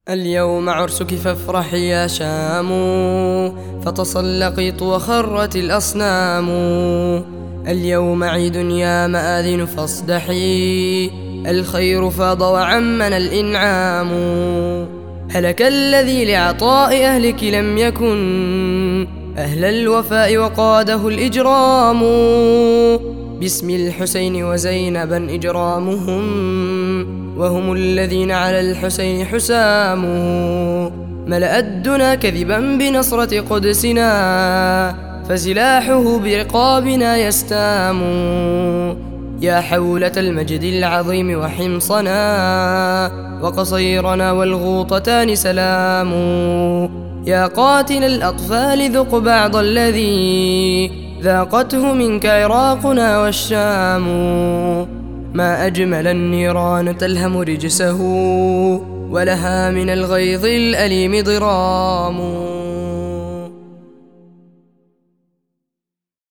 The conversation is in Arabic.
اليوم عرسك فافرحي يا شام، فتصلقت وخرت الأصنام. اليوم عيد يا مآذن فاصدحي، الخير فاض وعمنا الإنعام. هلك الذي لعطاء أهلك لم يكن أهل الوفاء وقاده الإجرام. باسم الحسين وزينبا إجرامهم، وهم الذين على الحسين حسام. ملأ الدنا كذبا بنصرة قدسنا، فسلاحه برقابنا يستام. يا حولة المجد العظيم وحمصنا، وقصيرنا والغوطتان سلام. يا قاتل الأطفال ذق بعض الذي ذاقته منك عراقنا والشام. ما أجمل النيران تلهم رجسه، ولها من الغيظ الأليم ضرام.